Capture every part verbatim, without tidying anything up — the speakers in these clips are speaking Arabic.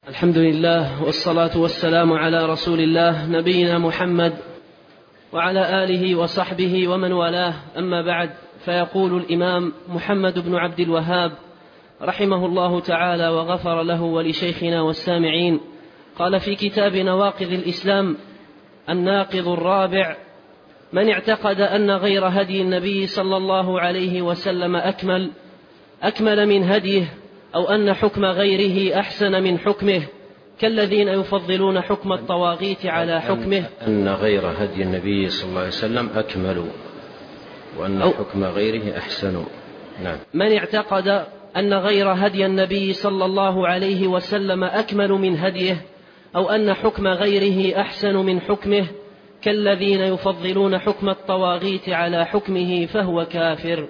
الحمد لله والصلاة والسلام على رسول الله نبينا محمد وعلى آله وصحبه ومن والاه، أما بعد، فيقول الإمام محمد بن عبد الوهاب رحمه الله تعالى وغفر له ولشيخنا والسامعين، قال في كتاب نواقض الإسلام: الناقض الرابع: من اعتقد أن غير هدي النبي صلى الله عليه وسلم أكمل أكمل من هديه، أو أن حكم غيره أحسن من حكمه، كالذين يفضلون حكم الطواغيت على حكمه. أن غير هدي النبي صلى الله عليه وسلم أكمل وأن حكم غيره أحسن. نعم. من اعتقد أن غير هدي النبي صلى الله عليه وسلم أكمل من هديه، أو أن حكم غيره أحسن من حكمه، كالذين يفضلون حكم الطواغيت على حكمه، فهو كافر.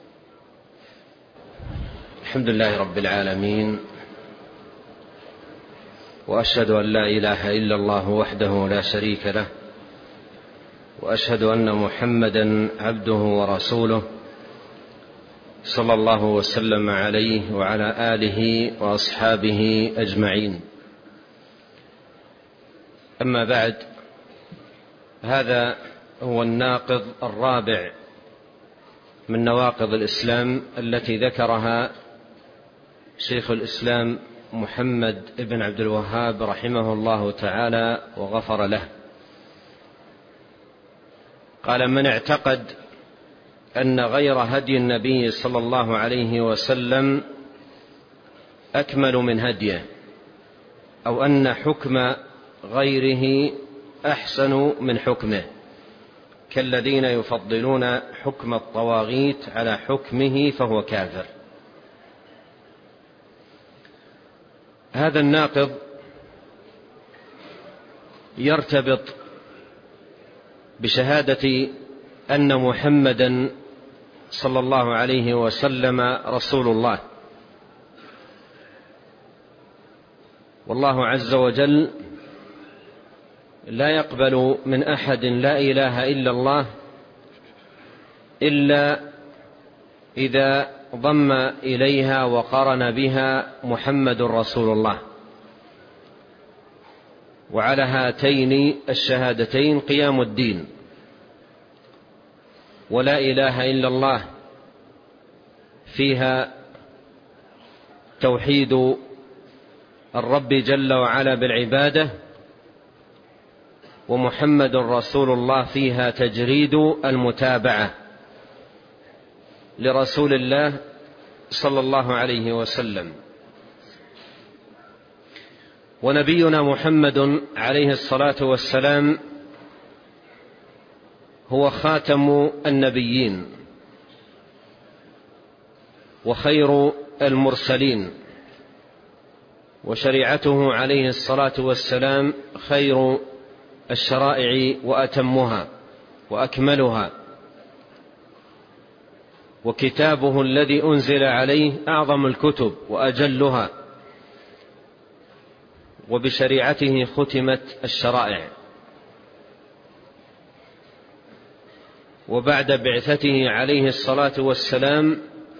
الحمد لله رب العالمين، وأشهد أن لا إله إلا الله وحده لا شريك له، وأشهد أن محمدا عبده ورسوله صلى الله وسلم عليه وعلى آله وأصحابه أجمعين. أما بعد، هذا هو الناقض الرابع من نواقض الإسلام التي ذكرها شيخ الإسلام محمد بن عبد الوهاب رحمه الله تعالى وغفر له. قال: من اعتقد أن غير هدي النبي صلى الله عليه وسلم أكمل من هديه، أو أن حكم غيره أحسن من حكمه، كالذين يفضلون حكم الطواغيت على حكمه، فهو كافر. هذا الناقض يرتبط بشهادة أن محمدا صلى الله عليه وسلم رسول الله، والله عز وجل لا يقبل من أحد لا إله إلا الله إلا إذا ضم إليها وقرن بها محمد رسول الله. وعلى هاتين الشهادتين قيام الدين. ولا إله إلا الله فيها توحيد الرب جل وعلا بالعبادة، ومحمد رسول الله فيها تجريد المتابعة لرسول الله صلى الله عليه وسلم. ونبينا محمد عليه الصلاة والسلام هو خاتم النبيين وخير المرسلين، وشريعته عليه الصلاة والسلام خير الشرائع وأتمها وأكملها، وكتابه الذي أنزل عليه أعظم الكتب وأجلها، وبشريعته ختمت الشرائع. وبعد بعثته عليه الصلاة والسلام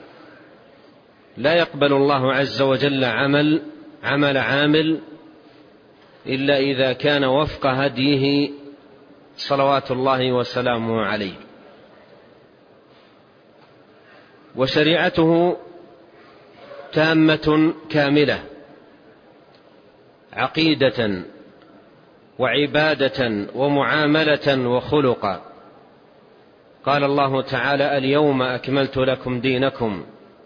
لا يقبل الله عز وجل عمل عمل عامل إلا إذا كان وفق هديه صلوات الله وسلامه عليه. وشريعته تامة كاملة، عقيدة وعبادة ومعاملة وخلقا. قال الله تعالى: اليوم أكملت لكم دينكم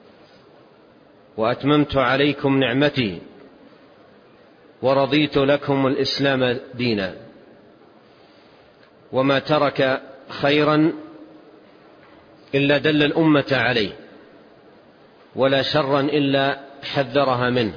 وأتممت عليكم نعمتي ورضيت لكم الإسلام دينا. وما ترك خيرا إلا دل الأمة عليه، ولا شرا إلا حذرها منه.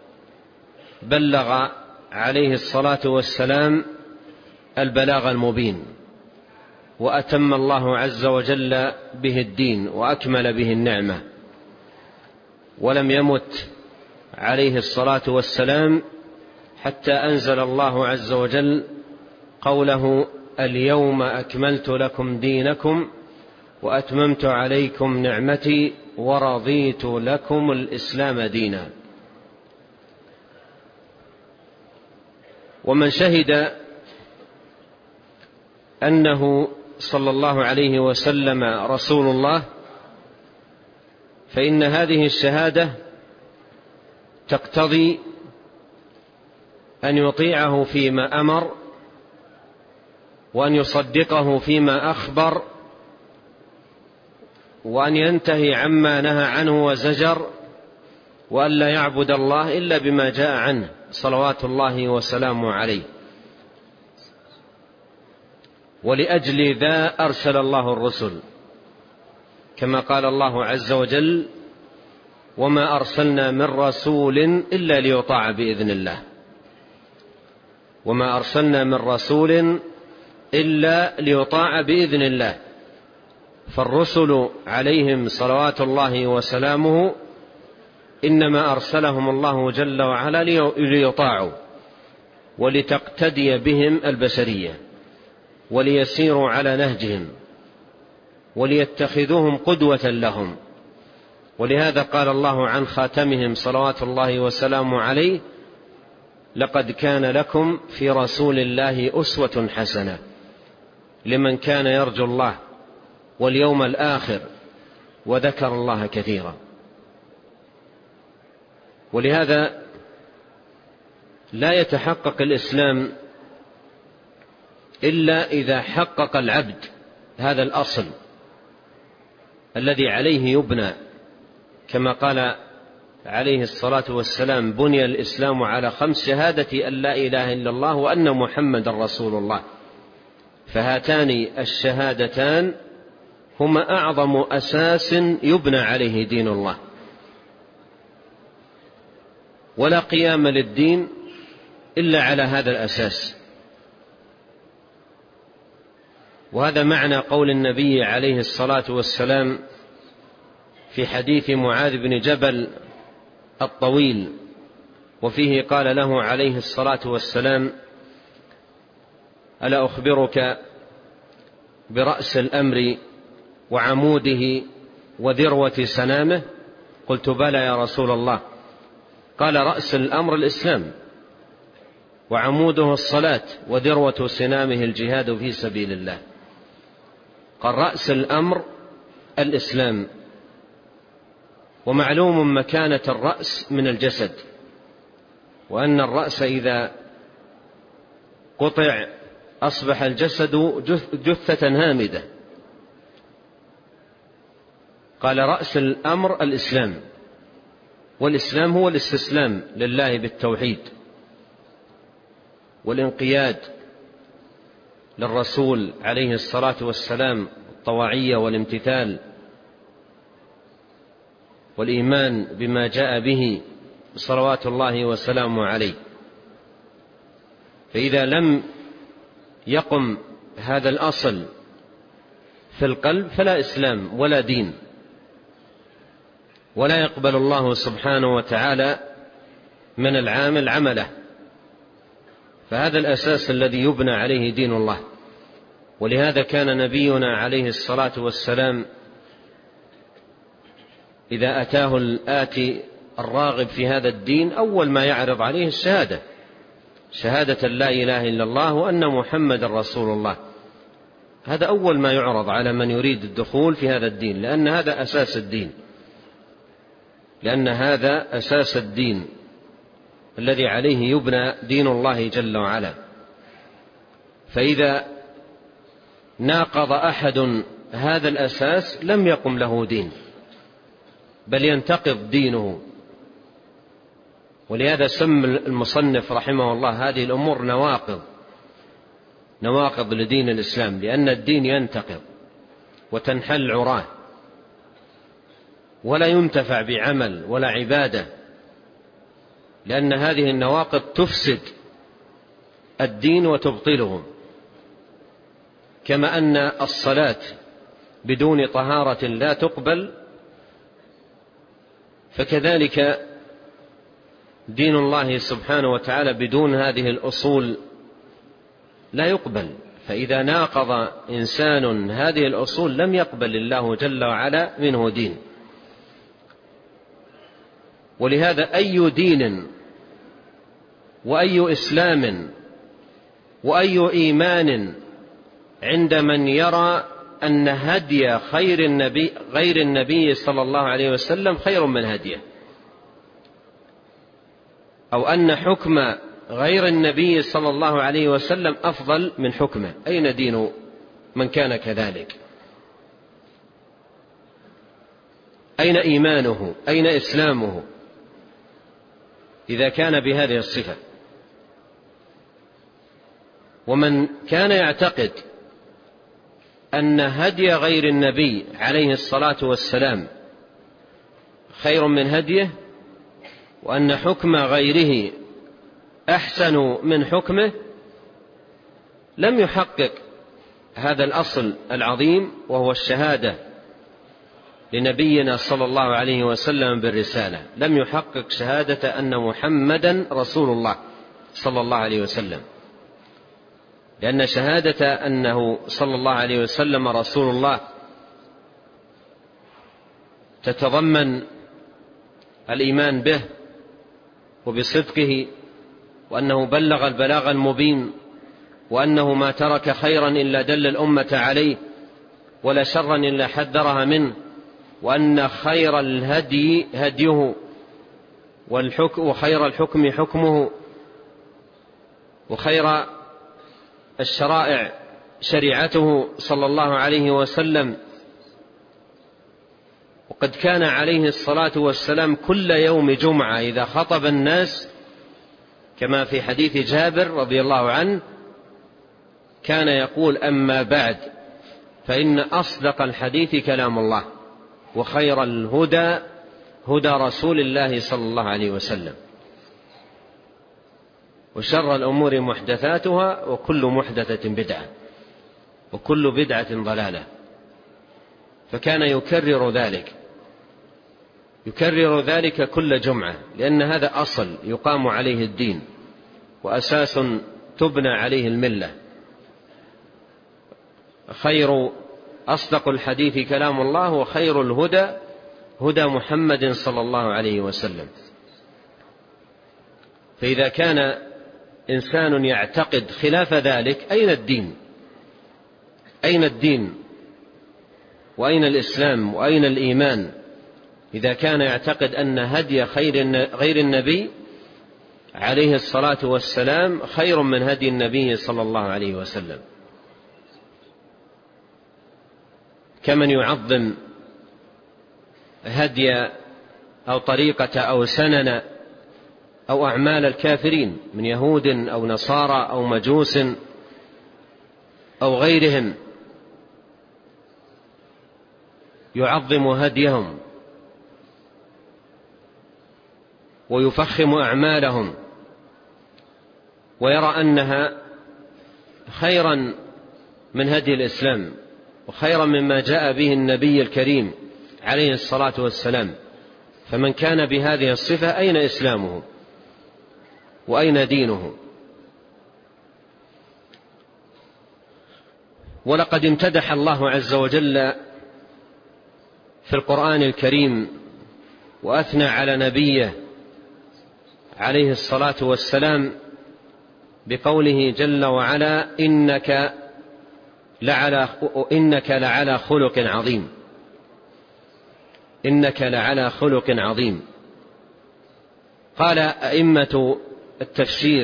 بلغ عليه الصلاة والسلام البلاغ المبين، وأتم الله عز وجل به الدين وأكمل به النعمة. ولم يمت عليه الصلاة والسلام حتى أنزل الله عز وجل قوله: اليوم أكملت لكم دينكم وأتممت عليكم نعمتي ورضيت لكم الإسلام دينا. ومن شهد أنه صلى الله عليه وسلم رسول الله فإن هذه الشهادة تقتضي أن يطيعه فيما أمر، وأن يصدقه فيما أخبر، وأن ينتهي عما نهى عنه وزجر، وأن لا يعبد الله إلا بما جاء عنه صلوات الله وسلامه عليه. ولأجل ذا أرسل الله الرسل، كما قال الله عز وجل: وما أرسلنا من رسول إلا ليطاع بإذن الله. وما أرسلنا من رسول إلا ليطاع بإذن الله. فالرسل عليهم صلوات الله وسلامه إنما أرسلهم الله جل وعلا ليطاعوا، ولتقتدي بهم البشرية، وليسيروا على نهجهم، وليتخذوهم قدوة لهم. ولهذا قال الله عن خاتمهم صلوات الله وسلامه عليه: لقد كان لكم في رسول الله أسوة حسنة لمن كان يرجو الله واليوم الآخر وذكر الله كثيرا. ولهذا لا يتحقق الإسلام إلا إذا حقق العبد هذا الأصل الذي عليه يبنى، كما قال عليه الصلاة والسلام: بني الإسلام على خمس: شهادة أن لا إله إلا الله وأن محمد رسول الله. فهاتان الشهادتان هما أعظم أساس يبنى عليه دين الله، ولا قيام للدين إلا على هذا الأساس. وهذا معنى قول النبي عليه الصلاة والسلام في حديث معاذ بن جبل الطويل، وفيه قال له عليه الصلاة والسلام: ألا أخبرك برأس الأمر وعموده وذروة سنامه؟ قلت: بلى يا رسول الله. قال: رأس الأمر الإسلام، وعموده الصلاة، وذروة سنامه الجهاد في سبيل الله. قال: رأس الأمر الإسلام. ومعلوم مكانة الرأس من الجسد، وأن الرأس إذا قطع أصبح الجسد جثة هامدة. قال: رأس الأمر الإسلام. والإسلام هو الاستسلام لله بالتوحيد، والانقياد للرسول عليه الصلاة والسلام، الطواعية والامتثال، والإيمان بما جاء به صلوات الله وسلامه عليه. فإذا لم يقم هذا الأصل في القلب فلا إسلام ولا دين، ولا يقبل الله سبحانه وتعالى من العامل عمله. فهذا الأساس الذي يبنى عليه دين الله. ولهذا كان نبينا عليه الصلاة والسلام إذا أتاه الآتي الراغب في هذا الدين أول ما يعرض عليه الشهادة، شهادة لا إله إلا الله وأن محمد رسول الله. هذا أول ما يعرض على من يريد الدخول في هذا الدين، لأن هذا أساس الدين، لأن هذا أساس الدين الذي عليه يبنى دين الله جل وعلا. فإذا ناقض أحد هذا الأساس لم يقم له دين، بل ينتقض دينه. ولهذا سمى المصنف رحمه الله هذه الأمور نواقض، نواقض لدين الإسلام، لأن الدين ينتقض وتنحل عراه، ولا ينتفع بعمل ولا عبادة، لأن هذه النواقض تفسد الدين وتبطله. كما أن الصلاة بدون طهارة لا تقبل، فكذلك دين الله سبحانه وتعالى بدون هذه الأصول لا يقبل. فإذا ناقض إنسان هذه الأصول لم يقبل الله جل وعلا منه دين. ولهذا أي دين وأي إسلام وأي إيمان عند من يرى أن هدي خير النبي غير النبي صلى الله عليه وسلم خير من هديه، أو أن حكم غير النبي صلى الله عليه وسلم أفضل من حكمه؟ أين دين من كان كذلك؟ أين إيمانه؟ أين إسلامه إذا كان بهذه الصفة؟ ومن كان يعتقد أن هدي غير النبي عليه الصلاة والسلام خير من هديه، وأن حكم غيره أحسن من حكمه، لم يحقق هذا الأصل العظيم، وهو الشهادة لنبينا صلى الله عليه وسلم بالرسالة. لم يحقق شهادة أن محمدا رسول الله صلى الله عليه وسلم، لأن شهادة أنه صلى الله عليه وسلم رسول الله تتضمن الإيمان به وبصدقه، وأنه بلغ البلاغ المبين، وأنه ما ترك خيرا إلا دل الأمة عليه، ولا شرا إلا حذرها منه، وأن خير الهدي هديه، وخير الحكم حكمه، وخير الشرائع شريعته صلى الله عليه وسلم. وقد كان عليه الصلاة والسلام كل يوم جمعة إذا خطب الناس، كما في حديث جابر رضي الله عنه، كان يقول: أما بعد، فإن أصدق الحديث كلام الله، وخير الهدى هدى رسول الله صلى الله عليه وسلم، وشر الأمور محدثاتها، وكل محدثة بدعة، وكل بدعة ضلالة. فكان يكرر ذلك يكرر ذلك كل جمعة، لأن هذا أصل يقام عليه الدين، وأساس تبنى عليه الملة. خير أصدق الحديث كلام الله، وخير الهدى هدى محمد صلى الله عليه وسلم. فإذا كان إنسان يعتقد خلاف ذلك، أين الدين؟ أين الدين وأين الإسلام وأين الإيمان؟ إذا كان يعتقد أن هدي غير النبي عليه الصلاة والسلام خير من هدي النبي صلى الله عليه وسلم، كمن يعظم هدي أو طريقة أو سنن أو أعمال الكافرين من يهود أو نصارى أو مجوس أو غيرهم، يعظم هديهم ويفخم أعمالهم، ويرى أنها خيرا من هدي الإسلام، وخيرا مما جاء به النبي الكريم عليه الصلاة والسلام. فمن كان بهذه الصفة، أين إسلامه وأين دينه؟ ولقد امتدح الله عز وجل في القرآن الكريم وأثنى على نبيه عليه الصلاة والسلام بقوله جل وعلا: إنك لعلى, إنك لعلى خلق عظيم إنك لعلى خلق عظيم. قال أئمة التفسير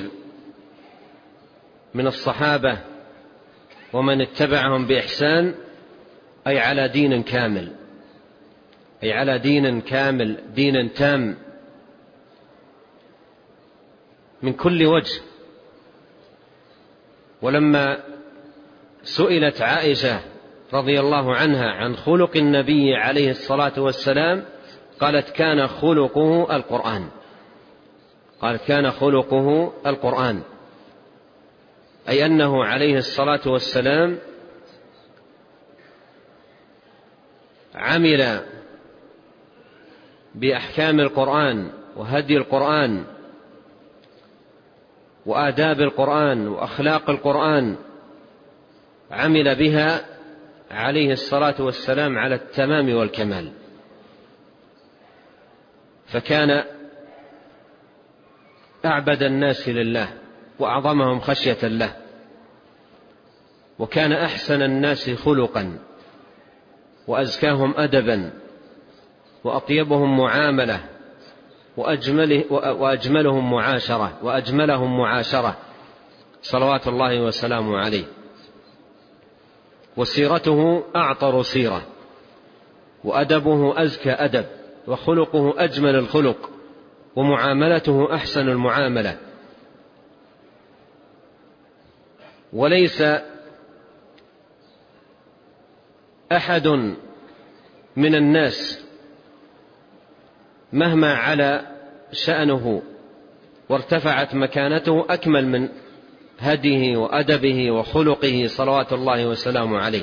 من الصحابة ومن اتبعهم بإحسان: أي على دين كامل، أي على دين كامل، دين تام من كل وجه. ولما سئلت عائشة رضي الله عنها عن خلق النبي عليه الصلاة والسلام، قالت: كان خلقه القرآن قالت كان خلقه القرآن أي أنه عليه الصلاة والسلام عمل بأحكام القرآن وهدي القرآن وآداب القرآن وأخلاق القرآن، عمل بها عليه الصلاة والسلام على التمام والكمال. فكان أعبد الناس لله وأعظمهم خشية له وكان أحسن الناس خلقا وأزكاهم أدبا وأطيبهم معاملة وأجمله وأجملهم معاشرة وأجملهم معاشرة صلوات الله وسلامه عليه. وسيرته أعطر سيرة، وأدبه أزكى أدب، وخلقه أجمل الخلق، ومعاملته أحسن المعاملة. وليس أحد من الناس مهما على شأنه وارتفعت مكانته أكمل من هديه وأدبه وخلقه صلوات الله وسلامه عليه.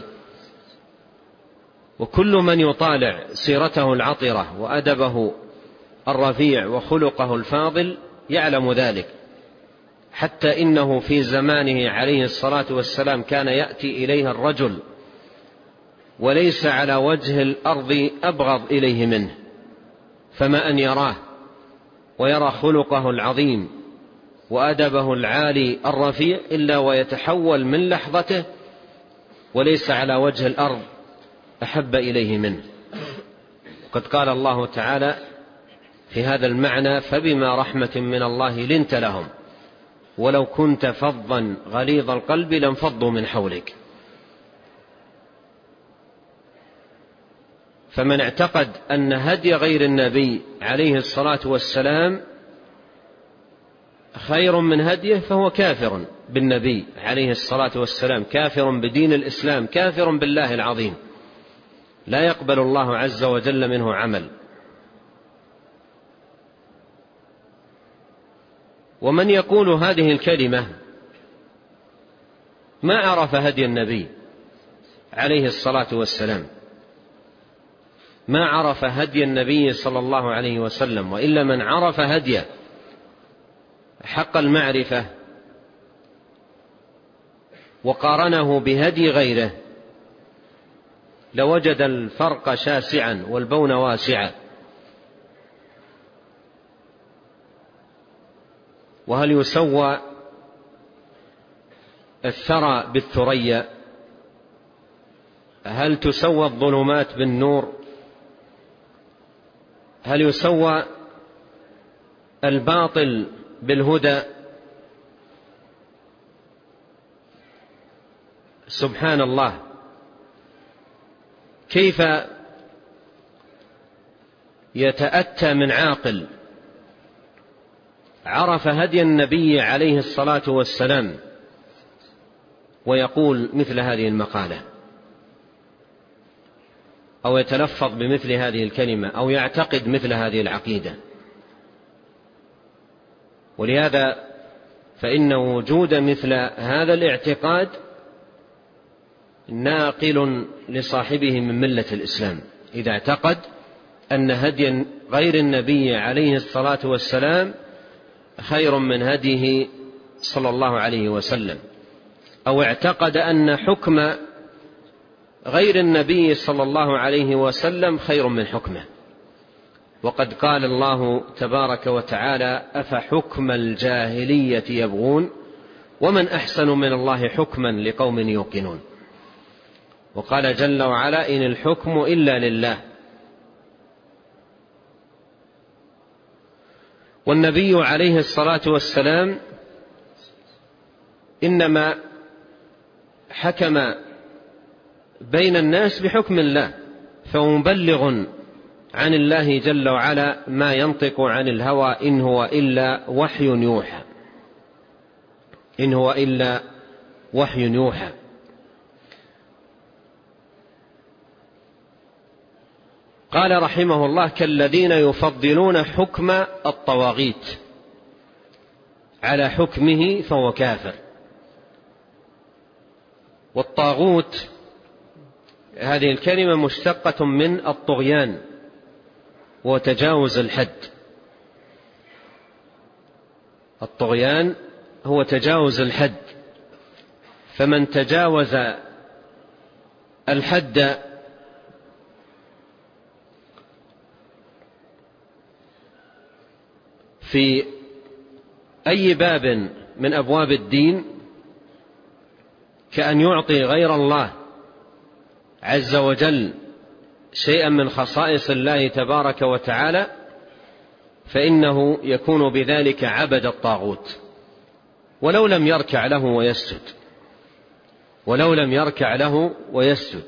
وكل من يطالع سيرته العطرة وأدبه الرفيع وخلقه الفاضل يعلم ذلك، حتى إنه في زمانه عليه الصلاة والسلام كان يأتي إليه الرجل وليس على وجه الأرض أبغض إليه منه، فما أن يراه ويرى خلقه العظيم وأدبه العالي الرفيع إلا ويتحول من لحظته وليس على وجه الأرض أحب إليه منه. قد قال الله تعالى في هذا المعنى: فبما رحمة من الله لنت لهم ولو كنت فظا غليظ القلب لانفضوا من حولك. فمن اعتقد أن هدي غير النبي عليه الصلاة والسلام خير من هديه فهو كافر بالنبي عليه الصلاة والسلام، كافر بدين الإسلام، كافر بالله العظيم، لا يقبل الله عز وجل منه عمل. ومن يقول هذه الكلمة ما عرف هدي النبي عليه الصلاة والسلام، ما عرف هدي النبي صلى الله عليه وسلم. وإلا من عرف هديه حق المعرفة وقارنه بهدي غيره لوجد الفرق شاسعا والبون واسعا. وهل يسوى الثرى بالثريا؟ هل تسوى الظلمات بالنور؟ هل يسوى الباطل بالهدى؟ سبحان الله، كيف يتأتى من عاقل عرف هدي النبي عليه الصلاة والسلام ويقول مثل هذه المقالة أو يتلفظ بمثل هذه الكلمة أو يعتقد مثل هذه العقيدة؟ ولهذا فإن وجود مثل هذا الاعتقاد ناقل لصاحبه من ملة الإسلام، إذا اعتقد أن هدي غير النبي عليه الصلاة والسلام خير من هديه صلى الله عليه وسلم، أو اعتقد أن حكم غير النبي صلى الله عليه وسلم خير من حكمه. وقد قال الله تبارك وتعالى: أفحكم الجاهلية يبغون ومن أحسن من الله حكما لقوم يوقنون. وقال جل وعلا: إن الحكم إلا لله. والنبي عليه الصلاة والسلام إنما حكم بين الناس بحكم الله، فهو مبلغ عن الله جل وعلا، ما ينطق عن الهوى إن هو إلا وحي يوحى، إن هو إلا وحي يوحى. قال رحمه الله: كالذين يفضلون حكم الطواغيت على حكمه فهو كافر. والطاغوت هذه الكلمة مشتقة من الطغيان وتجاوز الحد. الطغيان هو تجاوز الحد، فمن تجاوز الحد في أي باب من أبواب الدين كأن يعطي غير الله عز وجل شيئا من خصائص الله تبارك وتعالى، فإنه يكون بذلك عبد الطاغوت ولو لم يركع له ويسجد ولو لم يركع له ويسجد.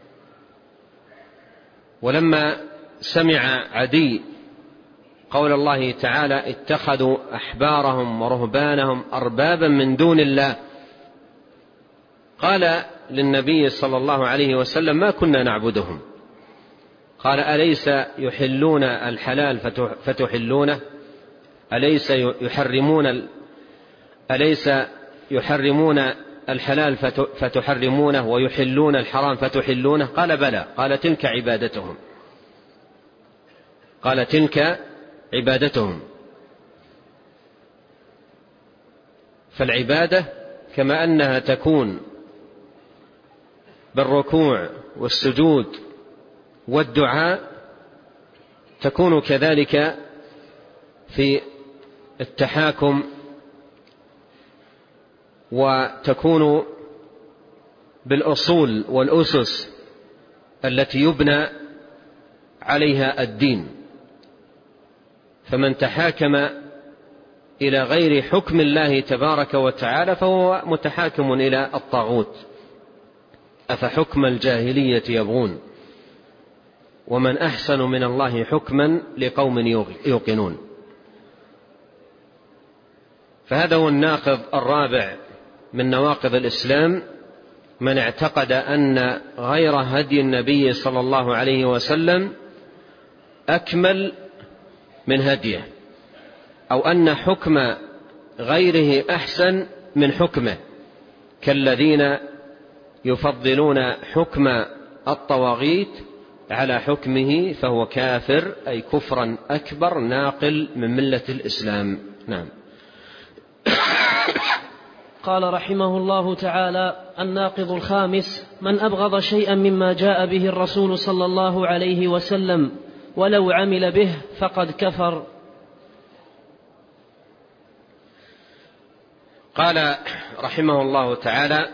ولما سمع عدي قول الله تعالى اتخذوا أحبارهم ورهبانهم أربابا من دون الله، قال للنبي صلى الله عليه وسلم ما كنا نعبدهم. قال أليس يحلون الحلال فتحلونه، أليس يحرمون أليس يحرمون الحلال فتحرمونه ويحلون الحرام فتحلونه؟ قال بلى. قال تلك عبادتهم قال تلك عبادتهم. فالعبادة كما أنها تكون بالركوع والسجود والدعاء، تكون كذلك في التحاكم، وتكون بالأصول والأسس التي يبنى عليها الدين. فمن تحاكم إلى غير حكم الله تبارك وتعالى فهو متحاكم إلى الطاغوت. أفحكم الجاهلية يبغون ومن أحسن من الله حكما لقوم يوقنون. فهذا هو الناقض الرابع من نواقض الإسلام، من اعتقد أن غير هدي النبي صلى الله عليه وسلم أكمل من هديه، أو أن حكم غيره أحسن من حكمه، كالذين يفضلون حكم الطواغيت على حكمه، فهو كافر، أي كفرا أكبر ناقل من ملة الإسلام. نعم. قال رحمه الله تعالى: الناقض الخامس: من أبغض شيئا مما جاء به الرسول صلى الله عليه وسلم ولو عمل به فقد كفر. قال رحمه الله تعالى: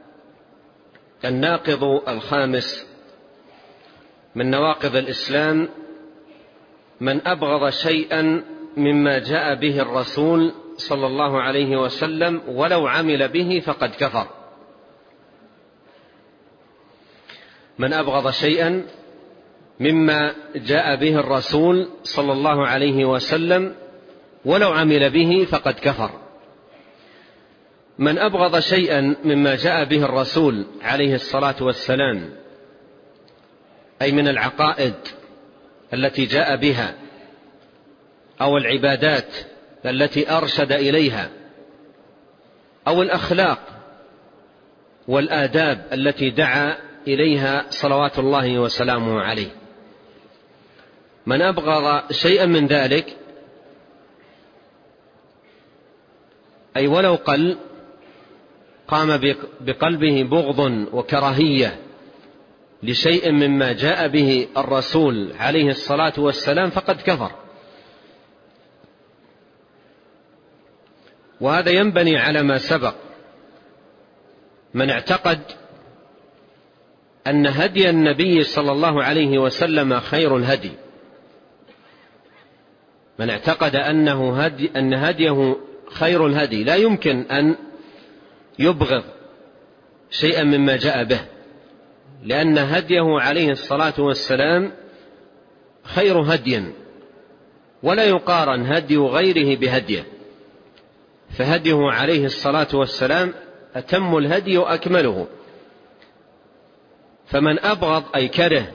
الناقض الخامس من نواقض الإسلام: من أبغض شيئا مما جاء به الرسول صلى الله عليه وسلم ولو عمل به فقد كفر. من أبغض شيئا مما جاء به الرسول صلى الله عليه وسلم ولو عمل به فقد كفر. من أبغض شيئا مما جاء به الرسول عليه الصلاة والسلام، أي من العقائد التي جاء بها أو العبادات التي أرشد إليها أو الأخلاق والآداب التي دعا إليها صلوات الله وسلامه عليه، من أبغض شيئا من ذلك، أي ولو قل، قام بقلبه بغض وكراهية لشيء مما جاء به الرسول عليه الصلاة والسلام، فقد كفر. وهذا ينبني على ما سبق. من اعتقد أن هدي النبي صلى الله عليه وسلم خير الهدي، من اعتقد أنه هدي أن هديه خير الهدي، لا يمكن أن يبغض شيئا مما جاء به، لأن هديه عليه الصلاة والسلام خير هدي، ولا يقارن هدي غيره بهديه، فهديه عليه الصلاة والسلام أتم الهدي وأكمله. فمن أبغض أي كره،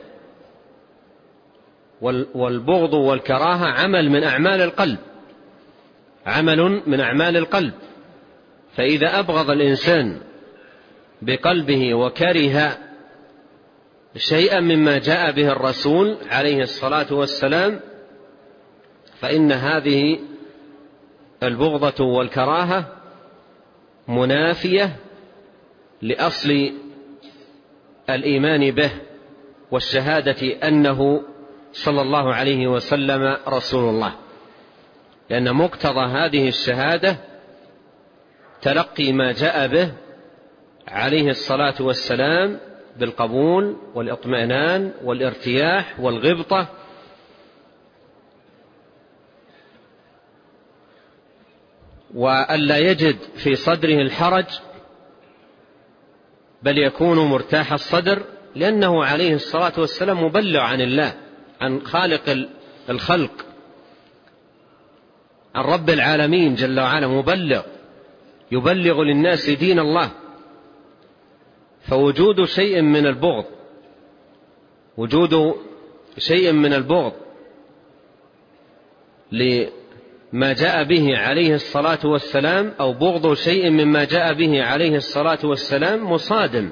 والبغض والكراهة عمل من أعمال القلب، عمل من أعمال القلب. فإذا أبغض الإنسان بقلبه وكره شيئا مما جاء به الرسول عليه الصلاة والسلام، فإن هذه البغضة والكراهة منافية لأصل الإيمان به والشهادة أنه صلى الله عليه وسلم رسول الله، لأن مقتضى هذه الشهادة تلقي ما جاء به عليه الصلاة والسلام بالقبول والاطمئنان والارتياح والغبطة، وألا يجد في صدره الحرج، بل يكون مرتاح الصدر، لأنه عليه الصلاة والسلام مبلغ عن الله، عن خالق الخلق، عن رب العالمين جل وعلا، مبلغ يبلغ للناس دين الله. فوجود شيء من البغض وجود شيء من البغض لما جاء به عليه الصلاة والسلام، أو بغض شيء مما جاء به عليه الصلاة والسلام، مصادم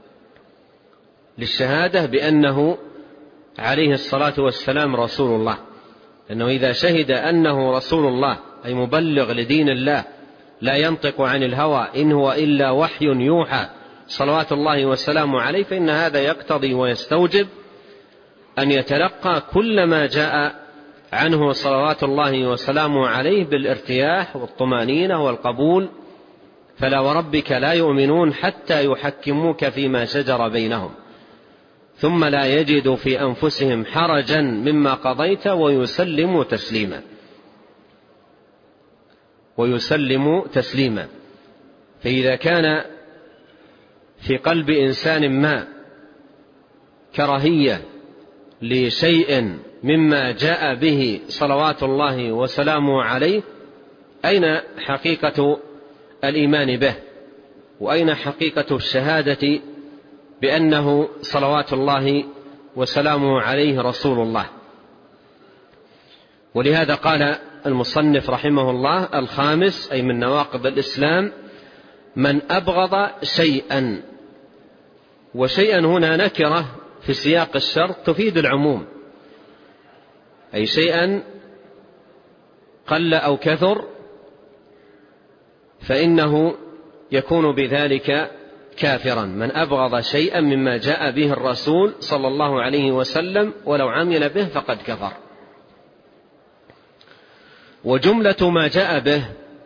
للشهادة بأنه عليه الصلاة والسلام رسول الله. لأنه إذا شهد أنه رسول الله، أي مبلغ لدين الله، لا ينطق عن الهوى إن هو إلا وحي يوحى صلوات الله وسلامه عليه، فإن هذا يقتضي ويستوجب أن يتلقى كل ما جاء عنه صلوات الله وسلامه عليه بالارتياح والطمأنينة والقبول. فلا وربك لا يؤمنون حتى يحكموك فيما شجر بينهم ثم لا يجدوا في أنفسهم حرجا مما قضيت ويسلموا تسليما ويسلموا تسليما. فإذا كان في قلب إنسان ما كراهية لشيء مما جاء به صلوات الله وسلامه عليه، أين حقيقة الإيمان به؟ وأين حقيقة الشهادة بأنه صلوات الله وسلامه عليه رسول الله؟ ولهذا قال المصنف رحمه الله: الخامس، أي من نواقض الإسلام، من أبغض شيئا. وشيئا هنا نكرة في سياق الشرط تفيد العموم، أي شيئا قل أو كثر فإنه يكون بذلك كافرا. من أبغض شيئا مما جاء به الرسول صلى الله عليه وسلم ولو عمل به فقد كفر. وجملة ما جاء به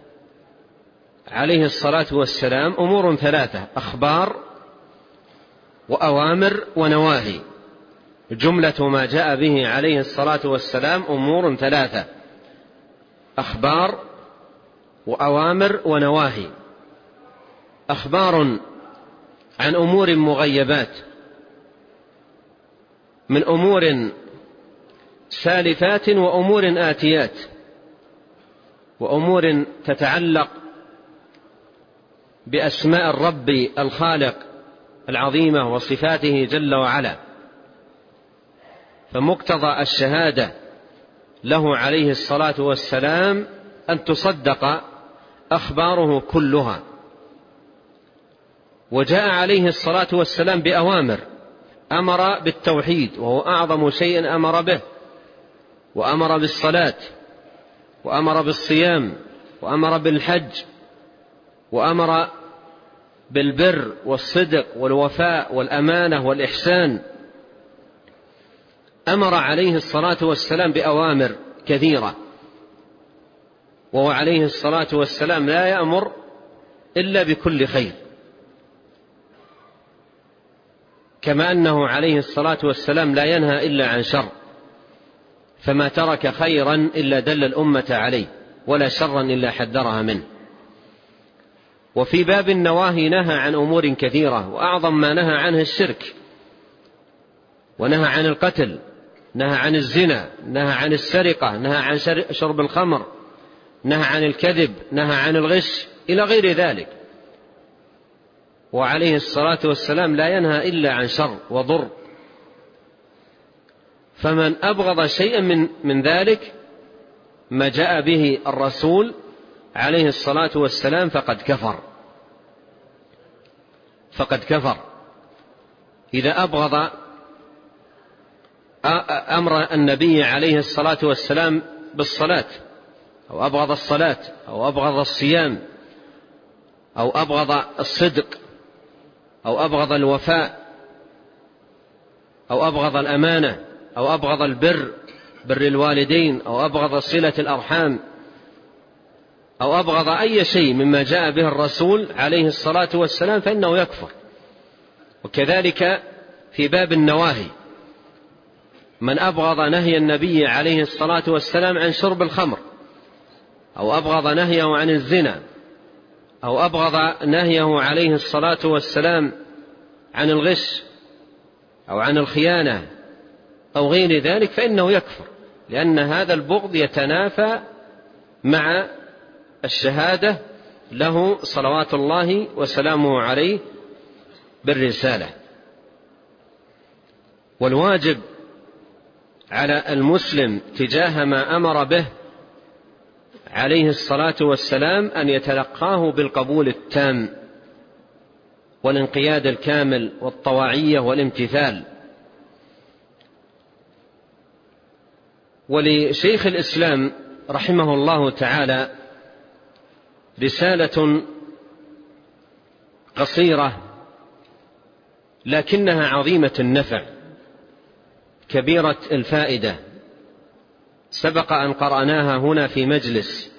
عليه الصلاة والسلام أمور ثلاثة: أخبار وأوامر ونواهي. جملة ما جاء به عليه الصلاة والسلام أمور ثلاثة: أخبار وأوامر ونواهي. أخبار عن أمور مغيبات من أمور سالفات وأمور آتيات، وأمور تتعلق بأسماء الرب الخالق العظيمة وصفاته جل وعلا. فمقتضى الشهادة له عليه الصلاة والسلام أن تصدق أخباره كلها. وجاء عليه الصلاة والسلام بأوامر، أمر بالتوحيد وهو أعظم شيء أمر به، وأمر بالصلاة، وأمر بالصيام، وأمر بالحج، وأمر بالبر والصدق والوفاء والأمانة والإحسان. أمر عليه الصلاة والسلام بأوامر كثيرة، وهو عليه الصلاة والسلام لا يأمر إلا بكل خير، كما أنه عليه الصلاة والسلام لا ينهى إلا عن شر، فما ترك خيرا إلا دل الأمة عليه، ولا شرا إلا حذرها منه. وفي باب النواهي نهى عن أمور كثيرة، وأعظم ما نهى عنه الشرك، ونهى عن القتل، نهى عن الزنا، نهى عن السرقة، نهى عن شرب الخمر، نهى عن الكذب، نهى عن الغش، إلى غير ذلك. وعليه الصلاة والسلام لا ينهى إلا عن شر وضر. فمن أبغض شيئا من, من ذلك ما جاء به الرسول عليه الصلاة والسلام فقد كفر فقد كفر إذا أبغض أمر النبي عليه الصلاة والسلام بالصلاة، أو أبغض الصلاة، أو أبغض الصيام، أو أبغض الصدق، أو أبغض الوفاء، أو أبغض الأمانة، أو أبغض البر، بر الوالدين، أو أبغض صلة الأرحام، أو أبغض أي شيء مما جاء به الرسول عليه الصلاة والسلام فإنه يكفر. وكذلك في باب النواهي، من أبغض نهي النبي عليه الصلاة والسلام عن شرب الخمر، أو أبغض نهيه عن الزنا، أو أبغض نهيه عليه الصلاة والسلام عن الغش أو عن الخيانة أو غير ذلك، فإنه يكفر، لأن هذا البغض يتنافى مع الشهادة له صلوات الله وسلامه عليه بالرسالة. والواجب على المسلم تجاه ما أمر به عليه الصلاة والسلام أن يتلقاه بالقبول التام والانقياد الكامل والطواعية والامتثال. ولشيخ الإسلام رحمه الله تعالى رسالة قصيرة لكنها عظيمة النفع كبيرة الفائدة، سبق أن قرأناها هنا في مجلس،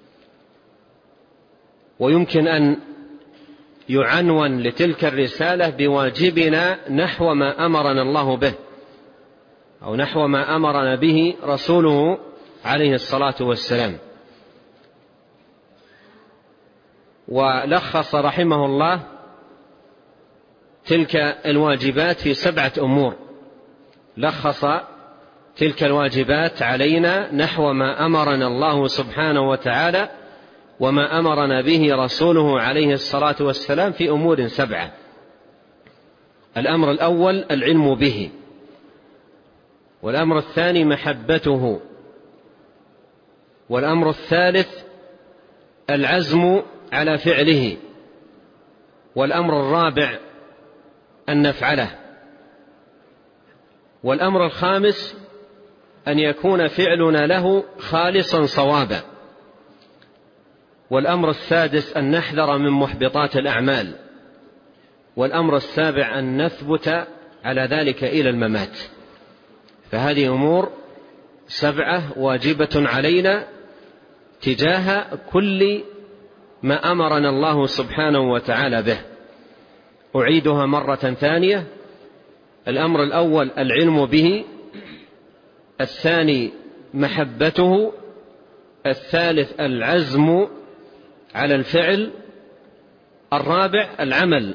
ويمكن أن يعنون لتلك الرسالة بواجبنا نحو ما أمرنا الله به، أو نحو ما أمرنا به رسوله عليه الصلاة والسلام. ولخص رحمه الله تلك الواجبات في سبعة أمور، لخص تلك الواجبات علينا نحو ما أمرنا الله سبحانه وتعالى وما أمرنا به رسوله عليه الصلاة والسلام في أمور سبعة. الأمر الأول العلم به، والأمر الثاني محبته، والأمر الثالث العزم على فعله، والأمر الرابع أن نفعله، والأمر الخامس أن يكون فعلنا له خالصا صوابا، والأمر السادس أن نحذر من محبطات الأعمال، والأمر السابع أن نثبت على ذلك إلى الممات. فهذه أمور سبعة واجبة علينا تجاه كل ما أمرنا الله سبحانه وتعالى به. أعيدها مرة ثانية: الأمر الأول العلم به، الثاني محبته، الثالث العزم على الفعل، الرابع العمل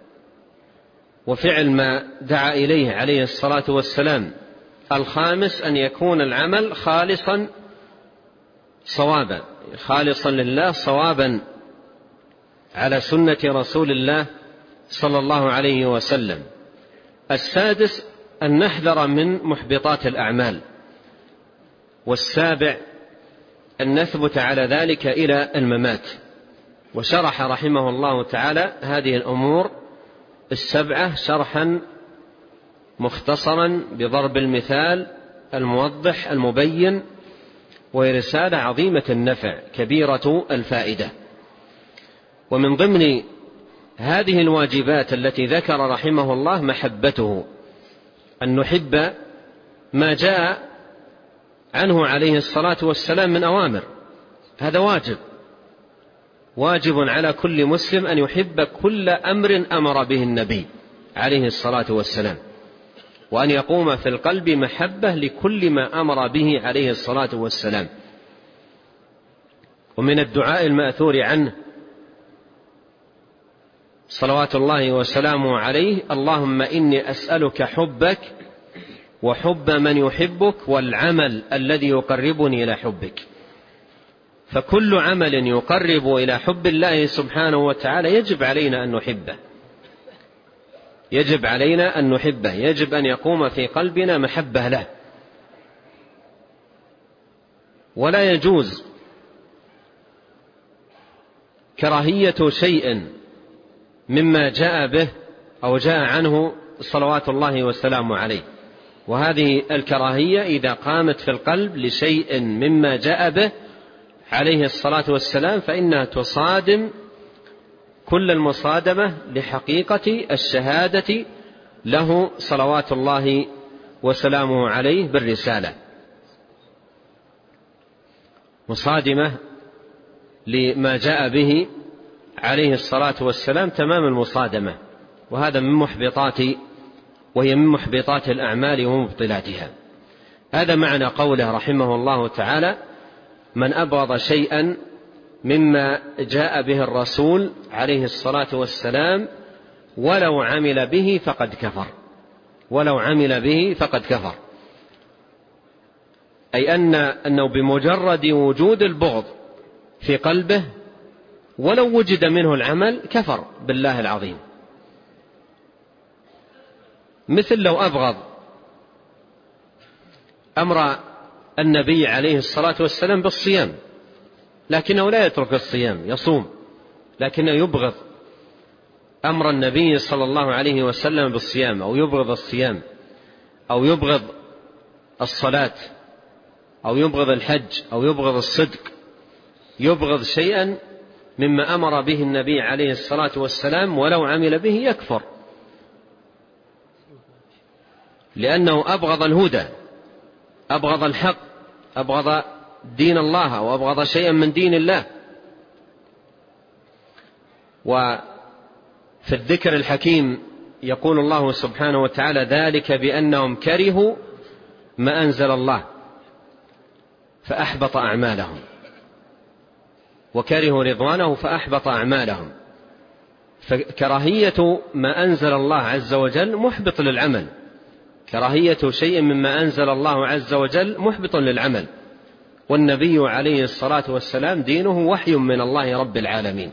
وفعل ما دعا إليه عليه الصلاة والسلام، الخامس أن يكون العمل خالصا صوابا، خالصا لله صوابا على سنة رسول الله صلى الله عليه وسلم، السادس أن نحذر من محبطات الأعمال، والسابع أن نثبت على ذلك إلى الممات. وشرح رحمه الله تعالى هذه الأمور السبعة شرحا مختصرا بضرب المثال الموضح المبين، وهي رسالة عظيمة النفع كبيرة الفائدة. ومن ضمن هذه الواجبات التي ذكر رحمه الله محبته، أن نحب ما جاء عنه عليه الصلاة والسلام من أوامر، هذا واجب واجب على كل مسلم أن يحب كل أمر أمر به النبي عليه الصلاة والسلام، وأن يقوم في القلب محبة لكل ما أمر به عليه الصلاة والسلام. ومن الدعاء المأثور عنه صلوات الله وسلامه عليه: اللهم إني أسألك حبك وحب من يحبك والعمل الذي يقربني إلى حبك. فكل عمل يقرب إلى حب الله سبحانه وتعالى يجب علينا أن نحبه، يجب علينا أن نحبه، يجب أن يقوم في قلبنا محبة له. ولا يجوز كراهية شيء مما جاء به أو جاء عنه صلوات الله وسلامه عليه، وهذه الكراهية إذا قامت في القلب لشيء مما جاء به عليه الصلاة والسلام فإنها تصادم كل المصادمة لحقيقة الشهادة له صلوات الله وسلامه عليه بالرسالة، مصادمة لما جاء به عليه الصلاة والسلام تمام المصادمة، وهذا من محبطات وهي من محبطات الأعمال ومبطلاتها. هذا معنى قوله رحمه الله تعالى: من أبغض شيئا مما جاء به الرسول عليه الصلاة والسلام ولو عمل به فقد كفر. ولو عمل به فقد كفر، أي أن أنه بمجرد وجود البغض في قلبه ولو وجد منه العمل كفر بالله العظيم. مثل لو أبغض أمر النبي عليه الصلاة والسلام بالصيام، لكنه لا يترك الصيام، يصوم، لكنه يبغض أمر النبي صلى الله عليه وسلم بالصيام، أو يبغض الصيام، أو يبغض الصلاة، أو يبغض الحج، أو يبغض الصدق، يبغض شيئا مما أمر به النبي عليه الصلاة والسلام ولو عمل به يكفر، لأنه أبغض الهدى، أبغض الحق، أبغض دين الله، أو أبغض شيئا من دين الله. وفي الذكر الحكيم يقول الله سبحانه وتعالى: ذلك بأنهم كرهوا ما أنزل الله فأحبط أعمالهم، وكرهوا رضوانه فأحبط أعمالهم. فكراهية ما أنزل الله عز وجل محبط للعمل، كراهية شيء مما أنزل الله عز وجل محبط للعمل. والنبي عليه الصلاة والسلام دينه وحي من الله رب العالمين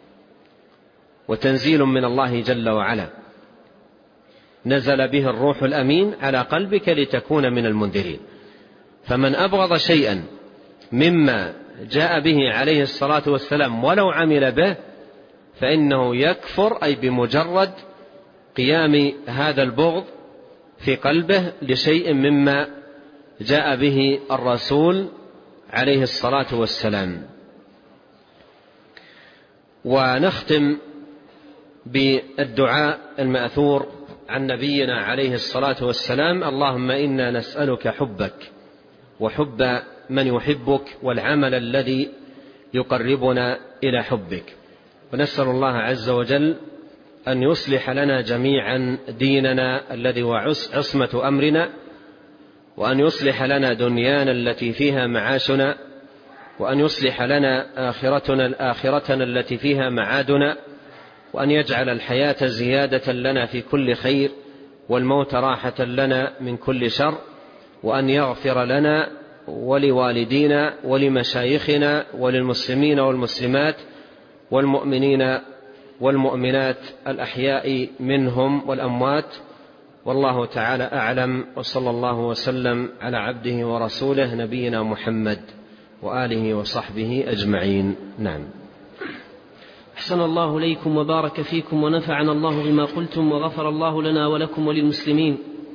وتنزيل من الله جل وعلا، نزل به الروح الأمين على قلبك لتكون من المنذرين. فمن أبغض شيئا مما جاء به عليه الصلاة والسلام ولو عمل به فإنه يكفر، أي بمجرد قيام هذا البغض في قلبه لشيء مما جاء به الرسول عليه الصلاة والسلام. ونختم بالدعاء المأثور عن نبينا عليه الصلاة والسلام: اللهم إنا نسألك حبك وحب من يحبك والعمل الذي يقربنا إلى حبك. ونسأل الله عز وجل أن يصلح لنا جميعا ديننا الذي هو عصمة أمرنا، وأن يصلح لنا دنيانا التي فيها معاشنا، وأن يصلح لنا آخرتنا الآخرتنا التي فيها معادنا، وأن يجعل الحياة زيادة لنا في كل خير والموت راحة لنا من كل شر، وأن يغفر لنا ولوالدينا ولمشايخنا وللمسلمين والمسلمات والمؤمنين والمؤمنات الأحياء منهم والأموات. والله تعالى أعلم، وصلى الله وسلم على عبده ورسوله نبينا محمد وآله وصحبه أجمعين. نعم. أحسن الله إليكم وبارك فيكم ونفعنا الله بما قلتم وغفر الله لنا ولكم وللمسلمين.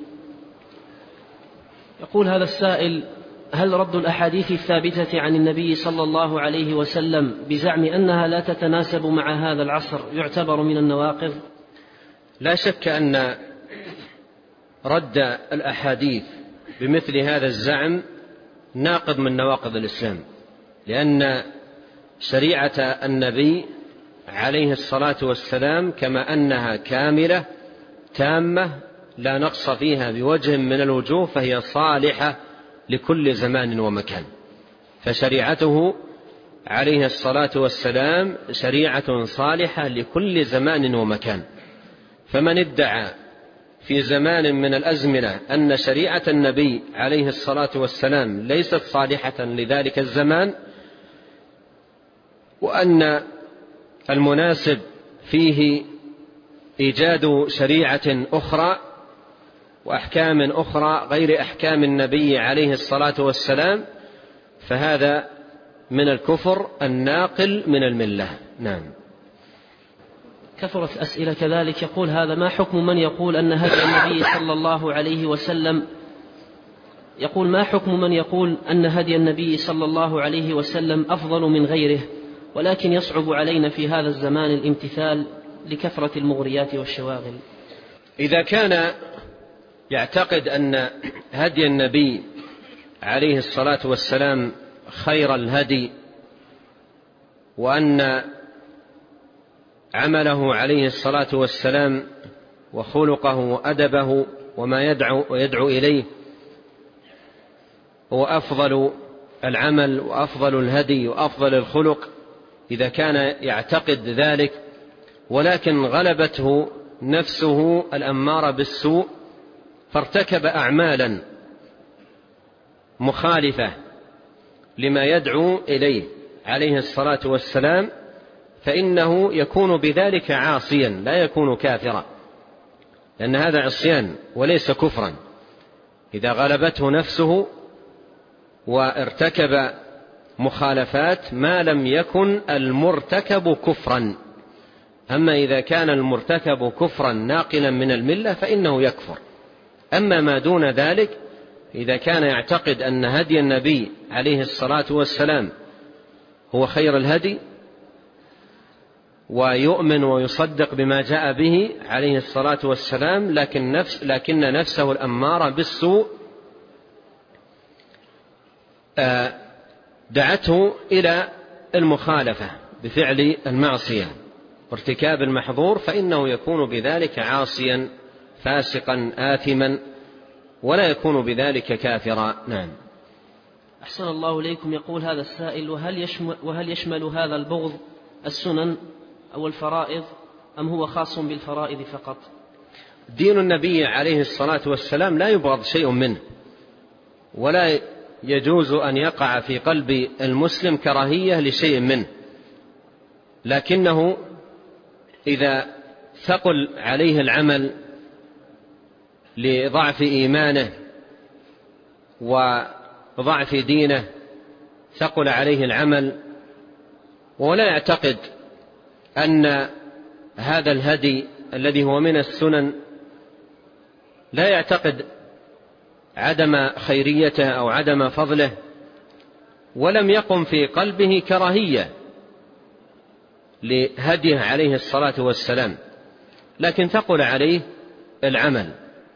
يقول هذا السائل: هل رد الأحاديث الثابتة عن النبي صلى الله عليه وسلم بزعم أنها لا تتناسب مع هذا العصر يعتبر من النواقض؟ لا شك أن رد الأحاديث بمثل هذا الزعم ناقض من نواقض الإسلام، لأن شريعة النبي عليه الصلاة والسلام كما أنها كاملة تامة لا نقص فيها بوجه من الوجوه، فهي صالحة لكل زمان ومكان. فشريعته عليه الصلاة والسلام شريعة صالحة لكل زمان ومكان. فمن ادعى في زمان من الأزمنة أن شريعة النبي عليه الصلاة والسلام ليست صالحة لذلك الزمان، وأن المناسب فيه إيجاد شريعة أخرى وأحكام أخرى غير أحكام النبي عليه الصلاة والسلام، فهذا من الكفر الناقل من الملة. نعم. كثرت أسئلة كذلك. يقول هذا: ما حكم من يقول أن هدي النبي صلى الله عليه وسلم يقول ما حكم من يقول أن هدي النبي صلى الله عليه وسلم أفضل من غيره، ولكن يصعب علينا في هذا الزمان الامتثال لكثرة المغريات والشواغل؟ إذا كان يعتقد أن هدي النبي عليه الصلاة والسلام خير الهدي وأن عمله عليه الصلاة والسلام وخلقه وأدبه وما يدعو ويدعو إليه هو أفضل العمل وأفضل الهدي وأفضل الخلق إذا كان يعتقد ذلك، ولكن غلبته نفسه الأمارة بالسوء فارتكب أعمالا مخالفة لما يدعو إليه عليه الصلاة والسلام، فإنه يكون بذلك عاصيا لا يكون كافرا، لأن هذا عصيان وليس كفرا. إذا غلبته نفسه وارتكب مخالفات ما لم يكن المرتكب كفرا. أما إذا كان المرتكب كفرا ناقلا من الملة فإنه يكفر. أما ما دون ذلك إذا كان يعتقد أن هدي النبي عليه الصلاة والسلام هو خير الهدي ويؤمن ويصدق بما جاء به عليه الصلاة والسلام، لكن, نفس لكن نفسه الأمارة بالسوء دعته إلى المخالفة بفعل المعصية وارتكاب المحظور، فإنه يكون بذلك عاصيا فاسقا آثما ولا يكون بذلك كافرا. نعم. أحسن الله إليكم. يقول هذا السائل: وهل يشمل, وهل يشمل هذا البغض السنن أو الفرائض أم هو خاص بالفرائض فقط؟ دين النبي عليه الصلاة والسلام لا يبغض شيء منه، ولا يجوز أن يقع في قلب المسلم كراهية لشيء منه، لكنه إذا ثقل عليه العمل لضعف إيمانه وضعف دينه، ثقل عليه العمل ولا يعتقد أن هذا الهدي الذي هو من السنن، لا يعتقد عدم خيريته أو عدم فضله، ولم يقم في قلبه كراهية لهديه عليه الصلاة والسلام، لكن ثقل عليه العمل،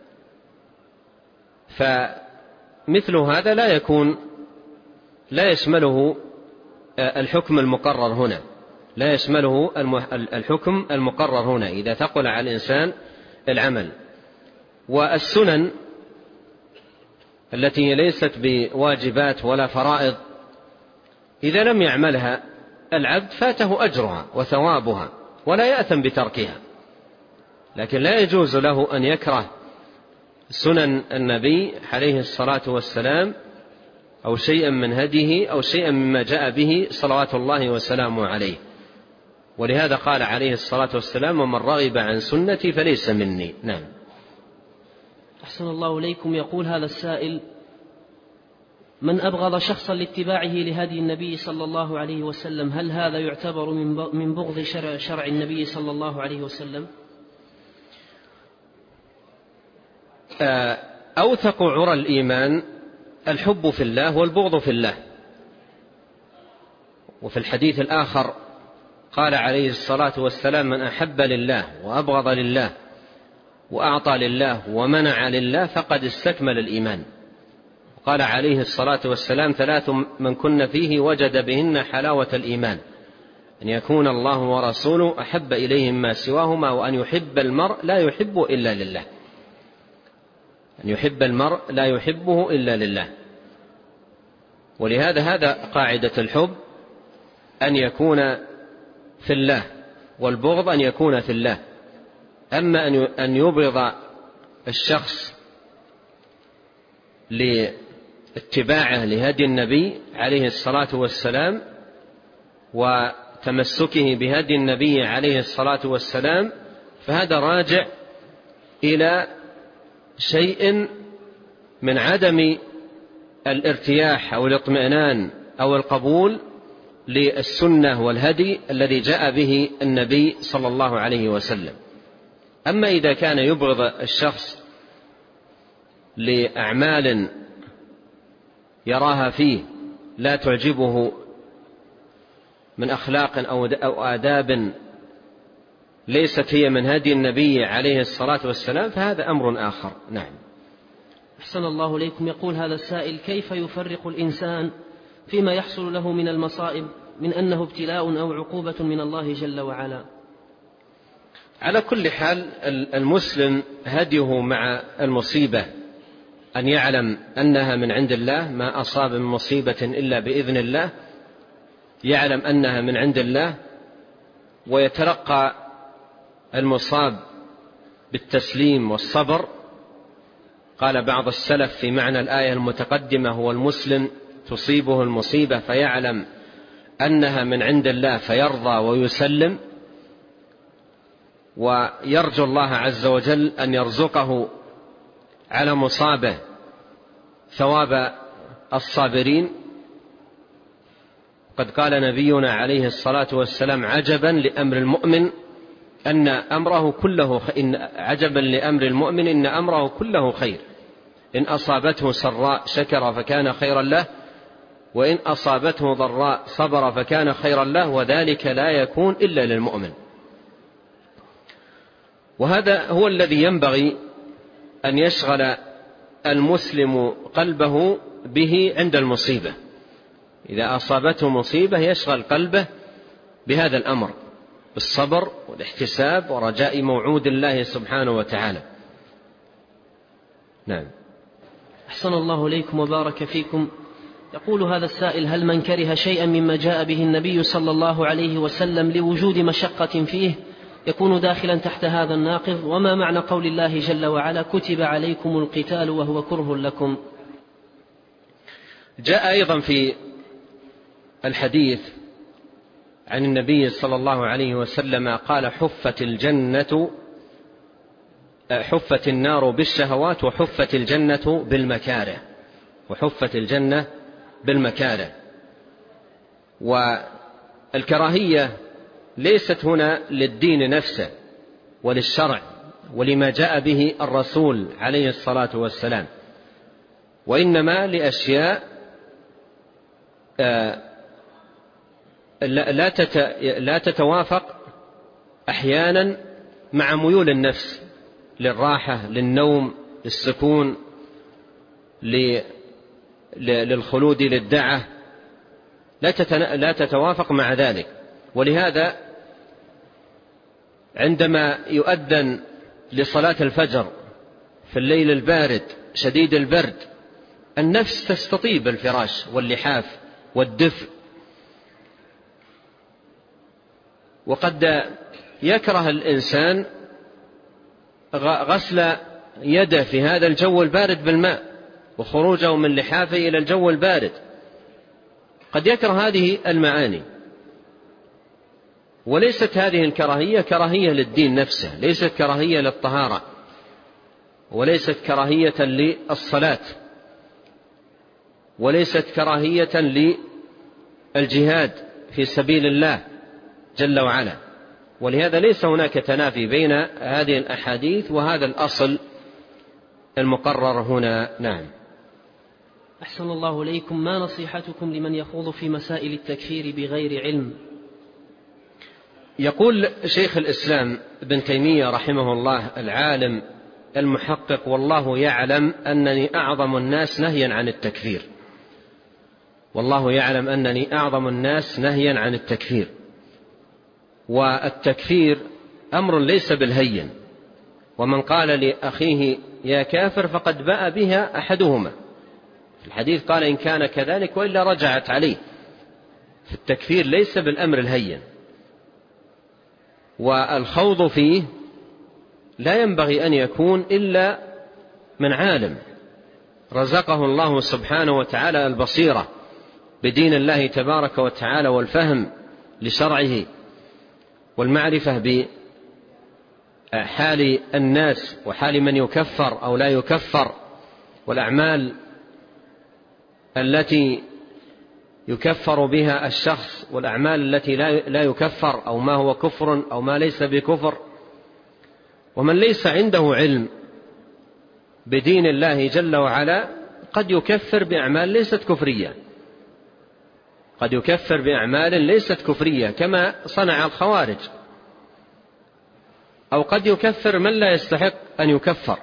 فمثل هذا لا يكون لا يشمله الحكم المقرر هنا، لا يشمله الحكم المقرر هنا إذا ثقل على الإنسان العمل. والسنن التي ليست بواجبات ولا فرائض إذا لم يعملها العبد فاته أجرها وثوابها ولا يأثم بتركها، لكن لا يجوز له أن يكره سنن النبي عليه الصلاة والسلام أو شيئا من هديه أو شيئا مما جاء به صلوات الله وسلامه عليه. ولهذا قال عليه الصلاة والسلام: ومن رغب عن سنتي فليس مني. نعم. أحسن الله إليكم. يقول هذا السائل: من أبغض شخصا لاتباعه لهدي النبي صلى الله عليه وسلم هل هذا يعتبر من بغض شرع, شرع النبي صلى الله عليه وسلم؟ أوثق عرى الإيمان الحب في الله والبغض في الله. وفي الحديث الآخر قال عليه الصلاة والسلام: من أحب لله وأبغض لله وأعطى لله ومنع لله فقد استكمل الإيمان. قال عليه الصلاة والسلام: ثلاث من كن فيه وجد بهن حلاوة الإيمان: أن يكون الله ورسوله أحب إليه ما سواهما، وأن يحب المرء لا يحبه إلا لله. أن يحب المرء لا يحبه إلا لله. ولهذا هذا قاعدة الحب، أن يكون في الله، والبغض أن يكون في الله. أما أن يبغض الشخص لاتباعه لهدي النبي عليه الصلاة والسلام وتمسكه بهدي النبي عليه الصلاة والسلام، فهذا راجع إلى شيء من عدم الارتياح أو الاطمئنان أو القبول للسنة والهدي الذي جاء به النبي صلى الله عليه وسلم. أما إذا كان يبغض الشخص لأعمال يراها فيه لا تعجبه من أخلاق أو آداب ليست هي من هدي النبي عليه الصلاة والسلام، فهذا أمر آخر. نعم. أحسن الله إليكم. يقول هذا السائل: كيف يفرق الإنسان فيما يحصل له من المصائب من أنه ابتلاء أو عقوبة من الله جل وعلا؟ على كل حال المسلم هديه مع المصيبة أن يعلم أنها من عند الله، ما أصاب من مصيبة إلا بإذن الله، يعلم أنها من عند الله، ويتلقى المصاب بالتسليم والصبر. قال بعض السلف في معنى الآية المتقدمة: هو المسلم تصيبه المصيبة فيعلم أنها من عند الله فيرضى ويسلم، ويرجو الله عز وجل أن يرزقه على مصابه ثواب الصابرين. قد قال نبينا عليه الصلاة والسلام: عجبا لأمر المؤمن أن أمره كله خير إن عجبا لأمر المؤمن إن أمره كله خير، إن أصابته سراء شكر فكان خيرا له، وإن أصابته ضراء صبر فكان خيرا له، وذلك لا يكون إلا للمؤمن. وهذا هو الذي ينبغي أن يشغل المسلم قلبه به عند المصيبة. إذا أصابته مصيبة يشغل قلبه بهذا الأمر، بالصبر والاحتساب ورجاء موعود الله سبحانه وتعالى. نعم. أحسن الله إليكم وبارك فيكم. يقول هذا السائل: هل من كره شيئا مما جاء به النبي صلى الله عليه وسلم لوجود مشقة فيه يكون داخلا تحت هذا الناقض؟ وما معنى قول الله جل وعلا: كتب عليكم القتال وهو كره لكم؟ جاء أيضا في الحديث عن النبي صلى الله عليه وسلم قال: حفت الجنة حفت النار بالشهوات وحفت الجنة بالمكاره وحفت الجنة بالمكاره. والكراهية ليست هنا للدين نفسه وللشرع ولما جاء به الرسول عليه الصلاة والسلام، وإنما لأشياء لا تتوافق أحيانا مع ميول النفس للراحة، للنوم، للسكون، للخلود، للدعة، لا تتوافق مع ذلك. ولهذا عندما يؤذن لصلاة الفجر في الليل البارد شديد البرد، النفس تستطيب الفراش واللحاف والدفء، وقد يكره الإنسان غسل يده في هذا الجو البارد بالماء وخروجه من لحافه إلى الجو البارد، قد يكره هذه المعاني. وليست هذه الكراهية كراهية للدين نفسه، ليست كراهية للطهارة، وليست كراهية للصلاة، وليست كراهية للجهاد في سبيل الله جل وعلا. ولهذا ليس هناك تنافي بين هذه الأحاديث وهذا الأصل المقرر هنا. نعم. أحسن الله إليكم. ما نصيحتكم لمن يخوض في مسائل التكفير بغير علم؟ يقول شيخ الإسلام ابن تيمية رحمه الله العالم المحقق: والله يعلم أنني أعظم الناس نهيا عن التكفير. والله يعلم أنني أعظم الناس نهيا عن التكفير. والتكفير أمر ليس بالهين، ومن قال لأخيه يا كافر فقد باء بها أحدهما. في الحديث قال: إن كان كذلك وإلا رجعت عليه. فالتكفير ليس بالأمر الهين، والخوض فيه لا ينبغي أن يكون إلا من عالم رزقه الله سبحانه وتعالى البصيرة بدين الله تبارك وتعالى والفهم لشرعه والمعرفة بحال الناس وحال من يكفر أو لا يكفر، والأعمال التي يكفر بها الشخص والأعمال التي لا يكفر، أو ما هو كفر أو ما ليس بكفر. ومن ليس عنده علم بدين الله جل وعلا قد يكفر بأعمال ليست كفرية، قد يكفر بأعمال ليست كفرية كما صنع الخوارج، أو قد يكفر من لا يستحق أن يكفر،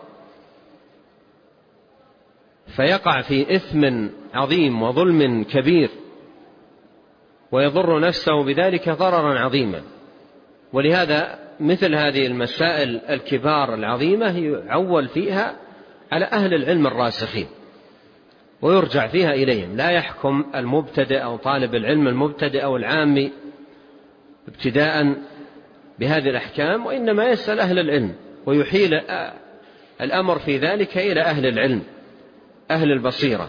فيقع في إثم عظيم وظلم كبير. ويضر نفسه بذلك ضررا عظيما. ولهذا مثل هذه المسائل الكبار العظيمة يعول فيها على أهل العلم الراسخين ويرجع فيها إليهم، لا يحكم المبتدئ أو طالب العلم المبتدئ أو العامي ابتداء بهذه الأحكام، وإنما يسأل أهل العلم ويحيل الأمر في ذلك إلى أهل العلم أهل البصيرة.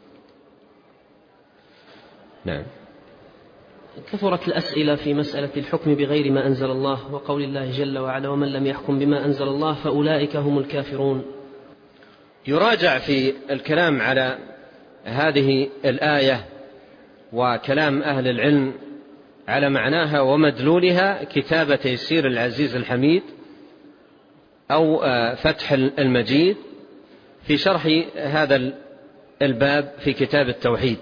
نعم. كثرت الأسئلة في مسألة الحكم بغير ما أنزل الله، وقول الله جل وعلا ومن لم يحكم بما أنزل الله فأولئك هم الكافرون. يراجع في الكلام على هذه الآية وكلام أهل العلم على معناها ومدلولها كتاب تيسير العزيز الحميد أو فتح المجيد في شرح هذا الباب في كتاب التوحيد،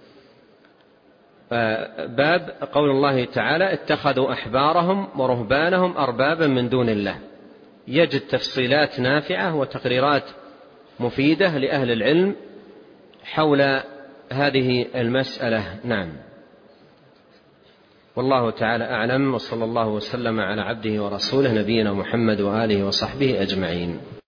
باب قول الله تعالى اتخذوا أحبارهم ورهبانهم أربابا من دون الله، يجد تفصيلات نافعة وتقريرات مفيدة لأهل العلم حول هذه المسألة. نعم. والله تعالى أعلم، وصلى الله وسلم على عبده ورسوله نبينا محمد وآله وصحبه أجمعين.